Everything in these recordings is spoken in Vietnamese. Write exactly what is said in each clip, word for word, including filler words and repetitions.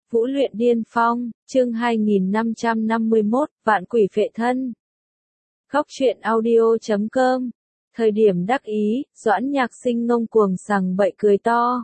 Vũ luyện điên phong, chương hai nghìn năm trăm năm mươi mốt, vạn quỷ phệ thân. Góc truyện audio chấm com. Thời điểm đắc ý, Doãn Nhạc Sinh ngông cuồng sằng bậy cười to.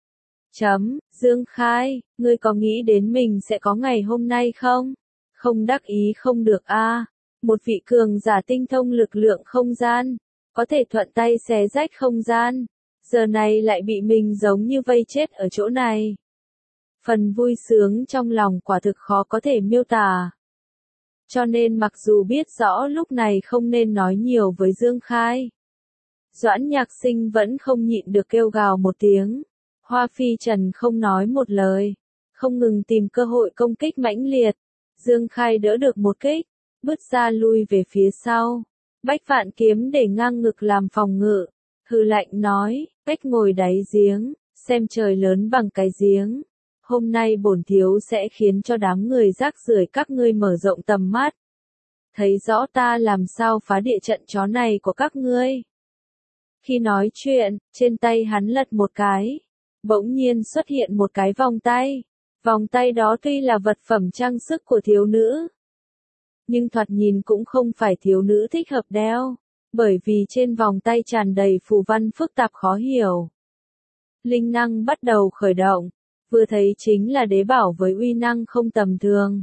Chấm, Dương Khai, ngươi có nghĩ đến mình sẽ có ngày hôm nay không? Không đắc ý không được a. À. Một vị cường giả tinh thông lực lượng không gian, có thể thuận tay xé rách không gian, giờ này lại bị mình giống như vây chết ở chỗ này. Phần vui sướng trong lòng quả thực khó có thể miêu tả. Cho nên mặc dù biết rõ lúc này không nên nói nhiều với Dương Khai, Doãn Nhạc Sinh vẫn không nhịn được kêu gào một tiếng. Hoa Phi Trần không nói một lời, không ngừng tìm cơ hội công kích mãnh liệt. Dương Khai đỡ được một kích, bứt ra lui về phía sau. Bách Vạn Kiếm để ngang ngực làm phòng ngự, hừ lạnh nói, cách ngồi đáy giếng, xem trời lớn bằng cái giếng. Hôm nay bổn thiếu sẽ khiến cho đám người rác rưởi các ngươi mở rộng tầm mắt. Thấy rõ ta làm sao phá địa trận chó này của các ngươi. Khi nói chuyện, trên tay hắn lật một cái. Bỗng nhiên xuất hiện một cái vòng tay. Vòng tay đó tuy là vật phẩm trang sức của thiếu nữ, nhưng thoạt nhìn cũng không phải thiếu nữ thích hợp đeo, bởi vì trên vòng tay tràn đầy phù văn phức tạp khó hiểu. Linh năng bắt đầu khởi động, vừa thấy chính là đế bảo với uy năng không tầm thường.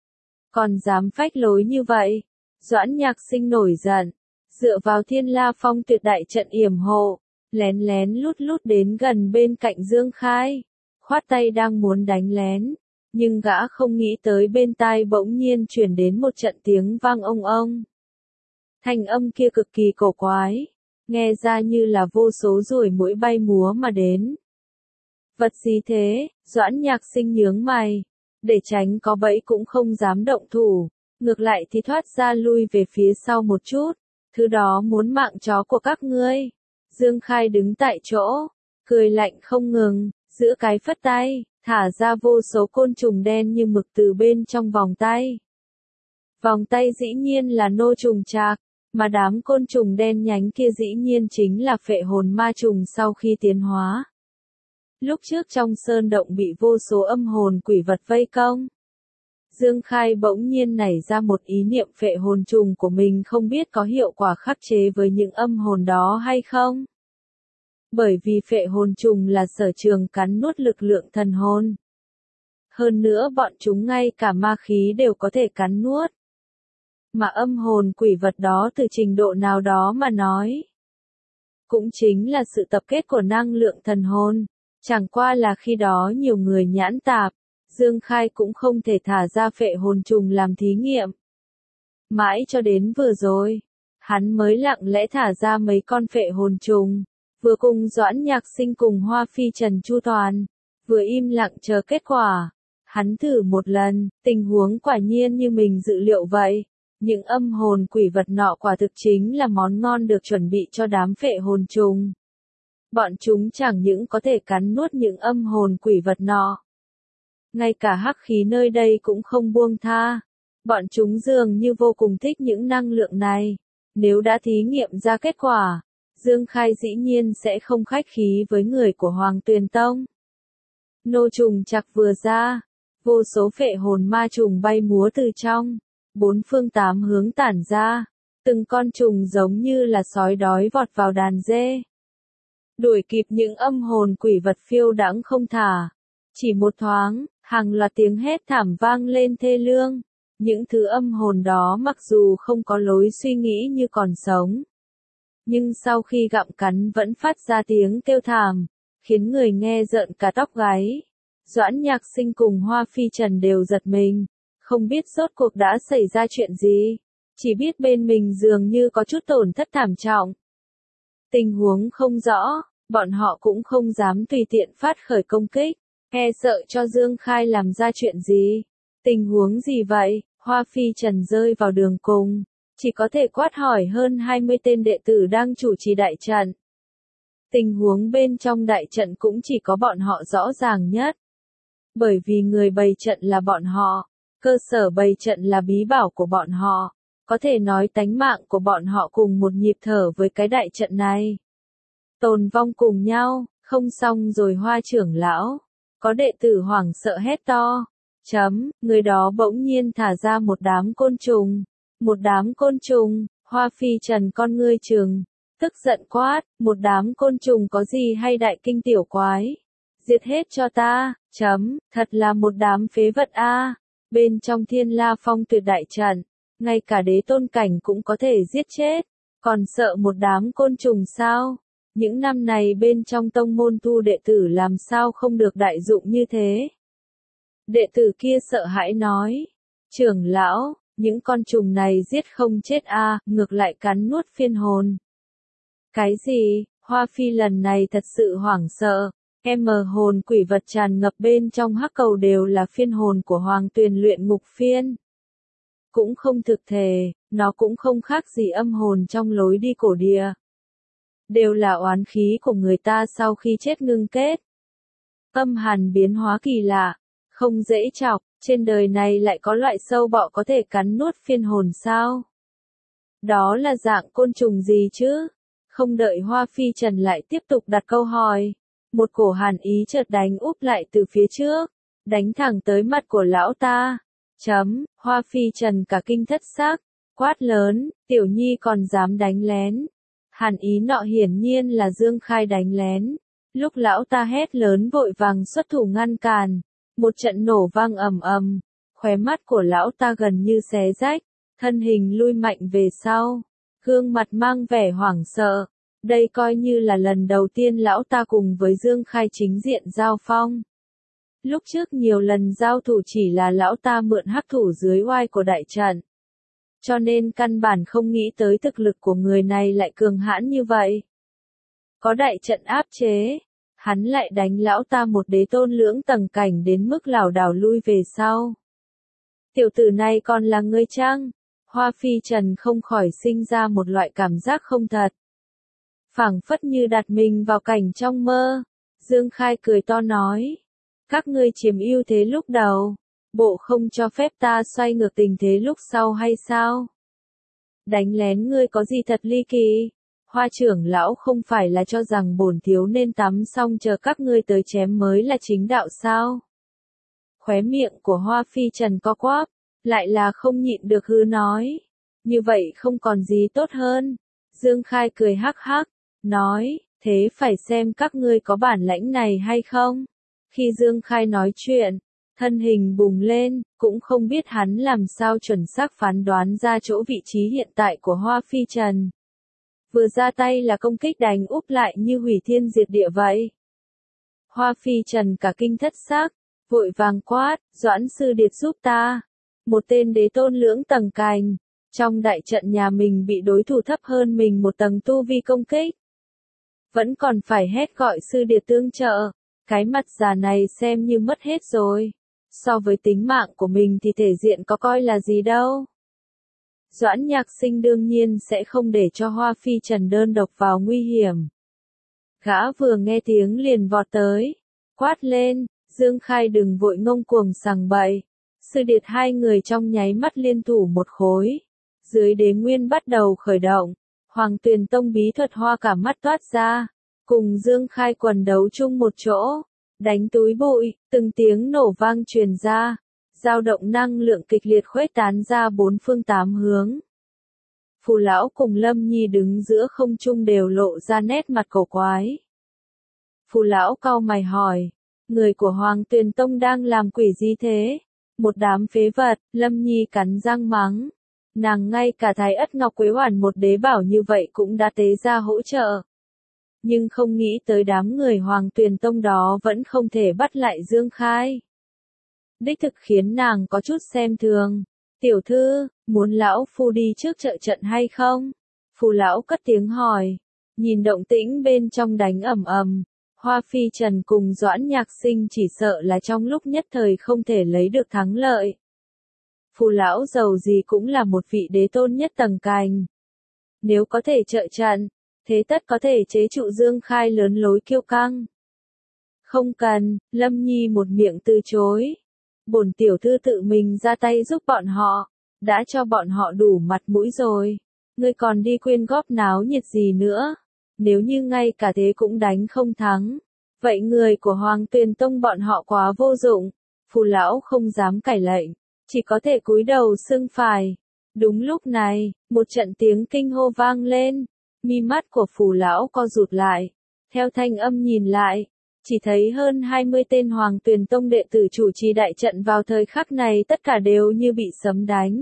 Còn dám phách lối như vậy, Doãn Nhạc Sinh nổi giận, dựa vào Thiên La Phong tuyệt đại trận yểm hộ, lén lén lút lút đến gần bên cạnh Dương Khai, khoát tay đang muốn đánh lén, nhưng gã không nghĩ tới bên tai bỗng nhiên chuyển đến một trận tiếng vang ông ông. Thanh âm kia cực kỳ cổ quái, nghe ra như là vô số ruồi muỗi bay múa mà đến. Vật gì thế? Doãn Nhạc Sinh nhướng mày, để tránh có bẫy cũng không dám động thủ, ngược lại thì thoát ra lui về phía sau một chút, thứ đó muốn mạng chó của các ngươi. Dương Khai đứng tại chỗ, cười lạnh không ngừng, giữa cái phất tay, thả ra vô số côn trùng đen như mực từ bên trong vòng tay. Vòng tay dĩ nhiên là nô trùng trạc, mà đám côn trùng đen nhánh kia dĩ nhiên chính là phệ hồn ma trùng sau khi tiến hóa. Lúc trước trong sơn động bị vô số âm hồn quỷ vật vây công, Dương Khai bỗng nhiên nảy ra một ý niệm phệ hồn trùng của mình không biết có hiệu quả khắc chế với những âm hồn đó hay không. Bởi vì phệ hồn trùng là sở trường cắn nuốt lực lượng thần hồn. Hơn nữa bọn chúng ngay cả ma khí đều có thể cắn nuốt. Mà âm hồn quỷ vật đó từ trình độ nào đó mà nói, cũng chính là sự tập kết của năng lượng thần hồn. Chẳng qua là khi đó nhiều người nhãn tạp, Dương Khai cũng không thể thả ra phệ hồn trùng làm thí nghiệm. Mãi cho đến vừa rồi, hắn mới lặng lẽ thả ra mấy con phệ hồn trùng, vừa cùng Doãn Nhạc Sinh cùng Hoa Phi Trần chu toàn, vừa im lặng chờ kết quả. Hắn thử một lần, tình huống quả nhiên như mình dự liệu vậy. Những âm hồn quỷ vật nọ quả thực chính là món ngon được chuẩn bị cho đám phệ hồn trùng. Bọn chúng chẳng những có thể cắn nuốt những âm hồn quỷ vật nọ, ngay cả hắc khí nơi đây cũng không buông tha. Bọn chúng dường như vô cùng thích những năng lượng này. Nếu đã thí nghiệm ra kết quả, Dương Khai dĩ nhiên sẽ không khách khí với người của Hoàng Tuyền Tông. Nô trùng chặt vừa ra, vô số phệ hồn ma trùng bay múa từ trong bốn phương tám hướng tản ra, từng con trùng giống như là sói đói vọt vào đàn dê, đuổi kịp những âm hồn quỷ vật phiêu đãng không thả. Chỉ một thoáng, hàng loạt tiếng hét thảm vang lên thê lương. Những thứ âm hồn đó mặc dù không có lối suy nghĩ như còn sống, nhưng sau khi gặm cắn vẫn phát ra tiếng kêu thảm, khiến người nghe rợn cả tóc gáy. Doãn Nhạc Sinh cùng Hoa Phi Trần đều giật mình, không biết rốt cuộc đã xảy ra chuyện gì, chỉ biết bên mình dường như có chút tổn thất thảm trọng. Tình huống không rõ, bọn họ cũng không dám tùy tiện phát khởi công kích, e sợ cho Dương Khai làm ra chuyện gì. Tình huống gì vậy? Hoa Phi Trần rơi vào đường cùng, chỉ có thể quát hỏi hơn hai mươi tên đệ tử đang chủ trì đại trận. Tình huống bên trong đại trận cũng chỉ có bọn họ rõ ràng nhất. Bởi vì người bày trận là bọn họ, cơ sở bày trận là bí bảo của bọn họ, có thể nói tánh mạng của bọn họ cùng một nhịp thở với cái đại trận này. Tồn vong cùng nhau, không xong rồi Hoa trưởng lão. Có đệ tử hoảng sợ hét to. Chấm, người đó bỗng nhiên thả ra một đám côn trùng. Một đám côn trùng, Hoa Phi Trần con ngươi trừng, tức giận quát, một đám côn trùng có gì hay đại kinh tiểu quái. Diệt hết cho ta, chấm, thật là một đám phế vật a. Bên trong Thiên La Phong Tuyệt đại trận, ngay cả đế tôn cảnh cũng có thể giết chết, còn sợ một đám côn trùng sao? Những năm này bên trong tông môn thu đệ tử làm sao không được đại dụng như thế? Đệ tử kia sợ hãi nói, trưởng lão, những con trùng này giết không chết a, ngược lại cắn nuốt phiên hồn. Cái gì? Hoa Phi lần này thật sự hoảng sợ. Em hồn quỷ vật tràn ngập bên trong hắc cầu đều là phiên hồn của Hoàng Tuyền luyện ngục phiên. Cũng không thực thể, nó cũng không khác gì âm hồn trong lối đi cổ địa. Đều là oán khí của người ta sau khi chết ngưng kết. Âm hàn biến hóa kỳ lạ, không dễ chọc, trên đời này lại có loại sâu bọ có thể cắn nuốt phiên hồn sao? Đó là dạng côn trùng gì chứ? Không đợi Hoa Phi Trần lại tiếp tục đặt câu hỏi. Một cổ hàn ý chợt đánh úp lại từ phía trước, đánh thẳng tới mặt của lão ta. Chấm, Hoa Phi Trần cả kinh thất xác, quát lớn, tiểu nhi còn dám đánh lén. Hàn ý nọ hiển nhiên là Dương Khai đánh lén. Lúc lão ta hét lớn vội vàng xuất thủ ngăn cản, một trận nổ vang ầm ầm, khóe mắt của lão ta gần như xé rách, thân hình lui mạnh về sau, gương mặt mang vẻ hoảng sợ. Đây coi như là lần đầu tiên lão ta cùng với Dương Khai chính diện giao phong. Lúc trước nhiều lần giao thủ chỉ là lão ta mượn hắc thủ dưới oai của đại trận. Cho nên căn bản không nghĩ tới thực lực của người này lại cường hãn như vậy. Có đại trận áp chế, hắn lại đánh lão ta một đế tôn lưỡng tầng cảnh đến mức lảo đảo lui về sau. Tiểu tử này còn là người chăng? Hoa Phi Trần không khỏi sinh ra một loại cảm giác không thật. Phảng phất như đặt mình vào cảnh trong mơ. Dương Khai cười to nói. Các ngươi chiếm ưu thế lúc đầu. Bộ không cho phép ta xoay ngược tình thế lúc sau hay sao? Đánh lén ngươi có gì thật ly kỳ? Hoa trưởng lão không phải là cho rằng bổn thiếu nên tắm xong chờ các ngươi tới chém mới là chính đạo sao? Khóe miệng của Hoa Phi Trần co quắp, lại là không nhịn được hư nói. Như vậy không còn gì tốt hơn. Dương Khai cười hắc hắc, nói, thế phải xem các ngươi có bản lãnh này hay không? Khi Dương Khai nói chuyện, thân hình bùng lên, cũng không biết hắn làm sao chuẩn xác phán đoán ra chỗ vị trí hiện tại của Hoa Phi Trần. Vừa ra tay là công kích đánh úp lại như hủy thiên diệt địa vậy. Hoa Phi Trần cả kinh thất xác, vội vàng quát, Doãn sư điệt giúp ta. Một tên đế tôn lưỡng tầng cành, trong đại trận nhà mình bị đối thủ thấp hơn mình một tầng tu vi công kích. Vẫn còn phải hét gọi sư điệt tương trợ, cái mặt già này xem như mất hết rồi. So với tính mạng của mình thì thể diện có coi là gì đâu. Doãn Nhạc Sinh đương nhiên sẽ không để cho Hoa Phi Trần đơn độc vào nguy hiểm. Gã vừa nghe tiếng liền vọt tới, quát lên, Dương Khai đừng vội ngông cuồng sằng bậy. Sư điệt hai người trong nháy mắt liên thủ một khối. Dưới đế nguyên bắt đầu khởi động, Hoàng Tuyền Tông bí thuật hoa cả mắt toát ra, cùng Dương Khai quần đấu chung một chỗ, đánh túi bụi, từng tiếng nổ vang truyền ra, dao động năng lượng kịch liệt khuếch tán ra bốn phương tám hướng. Phù lão cùng Lâm Nhi đứng giữa không trung đều lộ ra nét mặt cổ quái. Phù lão cau mày hỏi, người của Hoàng Tuyền Tông đang làm quỷ gì thế? Một đám phế vật, Lâm Nhi cắn răng mắng. Nàng ngay cả Thái Ất Ngọc Quế Hoàn một đế bảo như vậy cũng đã tế ra hỗ trợ. Nhưng không nghĩ tới đám người Hoàng Tuyền Tông đó vẫn không thể bắt lại Dương Khai. Đích thực khiến nàng có chút xem thường. Tiểu thư, muốn lão phu đi trước trợ trận hay không? Phù lão cất tiếng hỏi. Nhìn động tĩnh bên trong đánh ầm ầm, Hoa Phi Trần cùng Doãn Nhạc Sinh chỉ sợ là trong lúc nhất thời không thể lấy được thắng lợi. Phù lão giàu gì cũng là một vị đế tôn nhất tầng cành. Nếu có thể trợ trận, thế tất có thể chế trụ Dương Khai lớn lối kiêu căng. Không cần, Lâm Nhi một miệng từ chối. Bổn tiểu thư tự mình ra tay giúp bọn họ, đã cho bọn họ đủ mặt mũi rồi. Ngươi còn đi quyên góp náo nhiệt gì nữa? Nếu như ngay cả thế cũng đánh không thắng, Vậy người của Hoàng Tuyền Tông bọn họ quá vô dụng, Phù lão không dám cải lệnh, chỉ có thể cúi đầu xưng phải. Đúng lúc này, một trận tiếng kinh hô vang lên, mi mắt của Phù lão co rụt lại, theo thanh âm nhìn lại, chỉ thấy hơn hai mươi tên Hoàng Tuyền Tông đệ tử chủ trì đại trận vào thời khắc này tất cả đều như bị sấm đánh.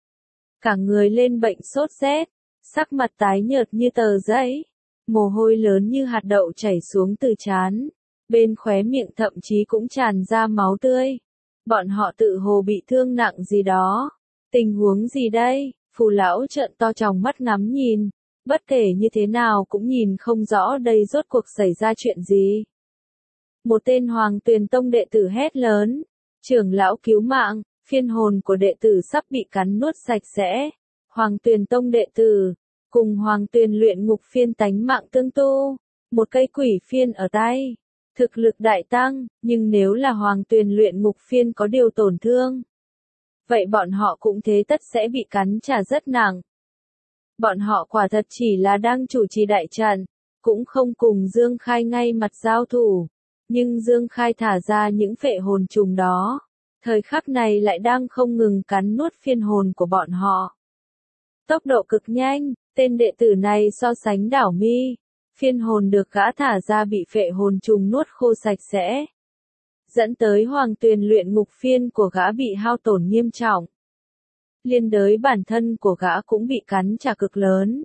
Cả người lên bệnh sốt rét, sắc mặt tái nhợt như tờ giấy, mồ hôi lớn như hạt đậu chảy xuống từ trán, bên khóe miệng thậm chí cũng tràn ra máu tươi. Bọn họ tự hồ bị thương nặng gì đó. Tình huống gì đây? Phù lão trợn to tròng mắt ngắm nhìn, bất kể như thế nào cũng nhìn không rõ đây rốt cuộc xảy ra chuyện gì. Một tên Hoàng Tuyền Tông đệ tử hét lớn, trưởng lão cứu mạng, phiên hồn của đệ tử sắp bị cắn nuốt sạch sẽ. Hoàng Tuyền Tông đệ tử, cùng Hoàng Tuyền luyện ngục phiên tánh mạng tương tu, một cây quỷ phiên ở tay. Thực lực đại tăng, nhưng nếu là Hoàng Tuyền luyện ngục phiên có điều tổn thương, vậy bọn họ cũng thế tất sẽ bị cắn trả rất nặng. Bọn họ quả thật chỉ là đang chủ trì đại trận, cũng không cùng Dương Khai ngay mặt giao thủ, nhưng Dương Khai thả ra những phệ hồn trùng đó, thời khắc này lại đang không ngừng cắn nuốt phiên hồn của bọn họ. Tốc độ cực nhanh, tên đệ tử này so sánh Đảo Mi, phiên hồn được gã thả ra bị phệ hồn trùng nuốt khô sạch sẽ, dẫn tới Hoàng Tuyền luyện ngục phiên của gã bị hao tổn nghiêm trọng. Liên đới bản thân của gã cũng bị cắn trả cực lớn.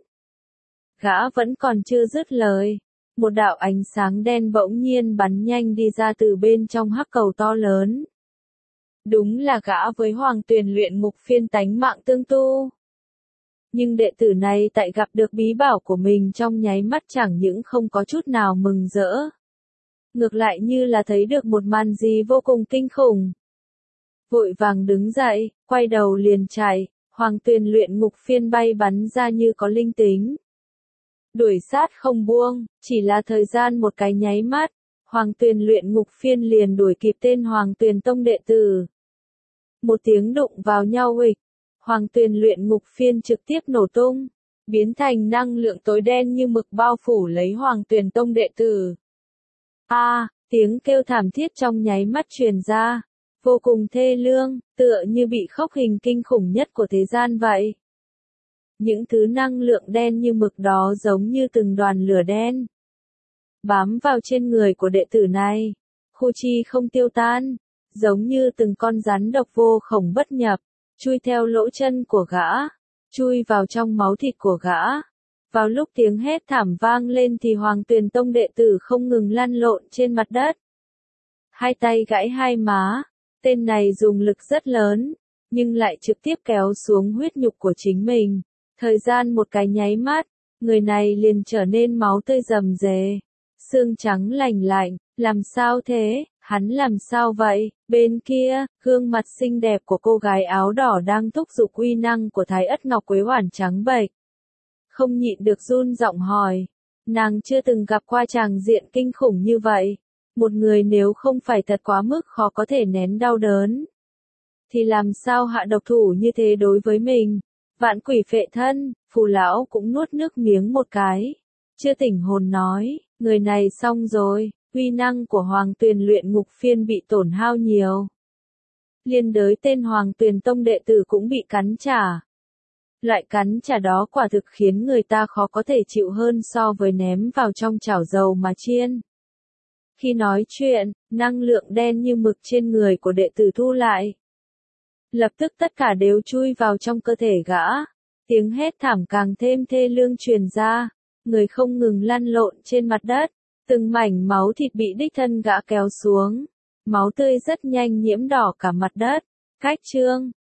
Gã vẫn còn chưa dứt lời, một đạo ánh sáng đen bỗng nhiên bắn nhanh đi ra từ bên trong hắc cầu to lớn. Đúng là gã với Hoàng Tuyền luyện ngục phiên tánh mạng tương tu. Nhưng đệ tử này tại gặp được bí bảo của mình trong nháy mắt chẳng những không có chút nào mừng rỡ. Ngược lại như là thấy được một màn gì vô cùng kinh khủng. Vội vàng đứng dậy, quay đầu liền chạy, Hoàng Tuyền luyện ngục phiên bay bắn ra như có linh tính. Đuổi sát không buông, chỉ là thời gian một cái nháy mắt, Hoàng Tuyền luyện ngục phiên liền đuổi kịp tên Hoàng Tuyền Tông đệ tử. Một tiếng đụng vào nhau huỵch, Hoàng Tuyền luyện ngục phiên trực tiếp nổ tung, biến thành năng lượng tối đen như mực bao phủ lấy Hoàng Tuyền Tông đệ tử. A, à, tiếng kêu thảm thiết trong nháy mắt truyền ra, vô cùng thê lương, tựa như bị khốc hình kinh khủng nhất của thế gian vậy. Những thứ năng lượng đen như mực đó giống như từng đoàn lửa đen, bám vào trên người của đệ tử này, khu chi không tiêu tan, giống như từng con rắn độc vô khổng bất nhập, chui theo lỗ chân của gã, chui vào trong máu thịt của gã. Vào lúc tiếng hét thảm vang lên thì Hoàng Tuyền Tông đệ tử không ngừng lăn lộn trên mặt đất. Hai tay gãy hai má, tên này dùng lực rất lớn, nhưng lại trực tiếp kéo xuống huyết nhục của chính mình. Thời gian một cái nháy mắt, người này liền trở nên máu tươi rầm rề, xương trắng lành lạnh, làm sao thế, hắn làm sao vậy, bên kia, gương mặt xinh đẹp của cô gái áo đỏ đang thúc giục uy năng của Thái Ất Ngọc Quế Hoàn trắng bệch. Không nhịn được run giọng hỏi, nàng chưa từng gặp qua tràng diện kinh khủng như vậy, một người nếu không phải thật quá mức khó có thể nén đau đớn, thì làm sao hạ độc thủ như thế đối với mình. Vạn quỷ phệ thân, Phù lão cũng nuốt nước miếng một cái, chưa tỉnh hồn nói, người này xong rồi, uy năng của Hoàng Tuyền luyện ngục phiên bị tổn hao nhiều. Liên đới tên Hoàng Tuyền Tông đệ tử cũng bị cắn trả. Loại cắn trả đó quả thực khiến người ta khó có thể chịu hơn so với ném vào trong chảo dầu mà chiên. Khi nói chuyện, năng lượng đen như mực trên người của đệ tử thu lại. Lập tức tất cả đều chui vào trong cơ thể gã. Tiếng hét thảm càng thêm thê lương truyền ra. Người không ngừng lăn lộn trên mặt đất. Từng mảnh máu thịt bị đích thân gã kéo xuống. Máu tươi rất nhanh nhiễm đỏ cả mặt đất. Cách chương